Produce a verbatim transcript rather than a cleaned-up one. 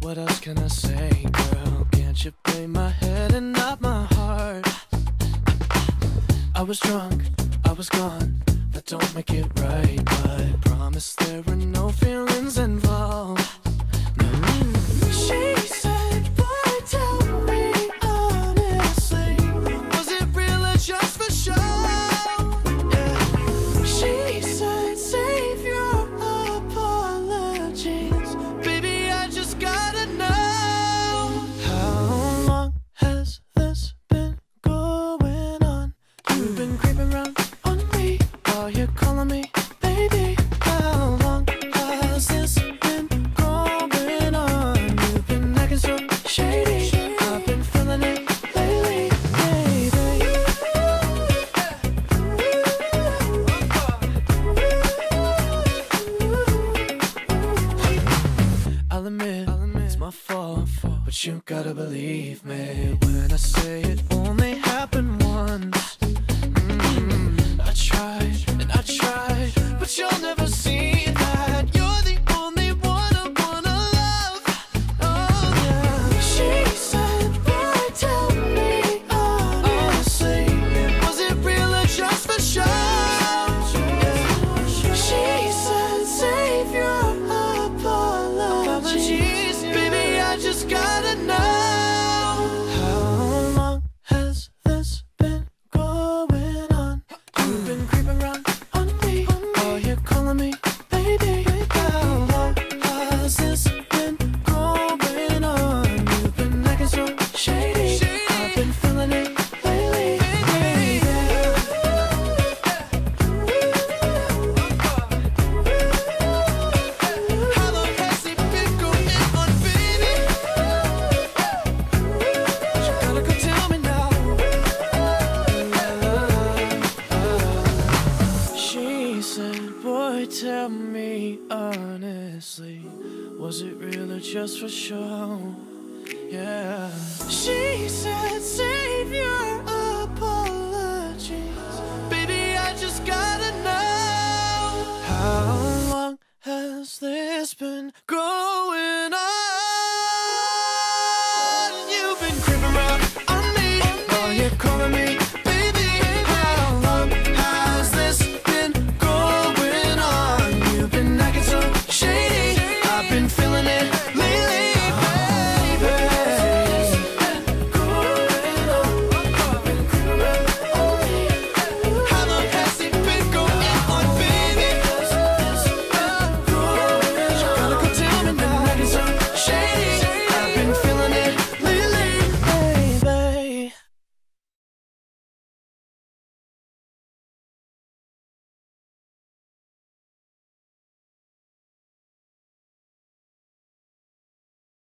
What else can I say, girl? Can't you play my head and not my heart? I was drunk, I was gone. That don't make it right, but promise there were no feelings involved. No. She said, boy, tell me honestly, was it real or just for show? Yeah. She said, save your apologies, baby, I just gotta know. How long has this been going on? You've been creeping around on me while you're calling me baby. How long has this been going on? You've been acting so shady, I've been feeling it lately, baby. I'll admit, it's my fault, but you gotta believe me when I say it only happened once. Mm, I tried and I tried, but you'll never see that. You're the only one I wanna love. Oh yeah. She said, boy, tell me honestly, was it real or just for show? Yeah. She said, save your apologies, baby, I just gotta know. How long has this been going on? You've been creeping around on me while you're calling me baby. How long has this been going on? You've been acting so shady, I've been feeling it lately, baby. How long has it been going on, baby? You gotta go tell me now. She said, boy, tell me honestly, was it real or just for show? Yeah. She said, save your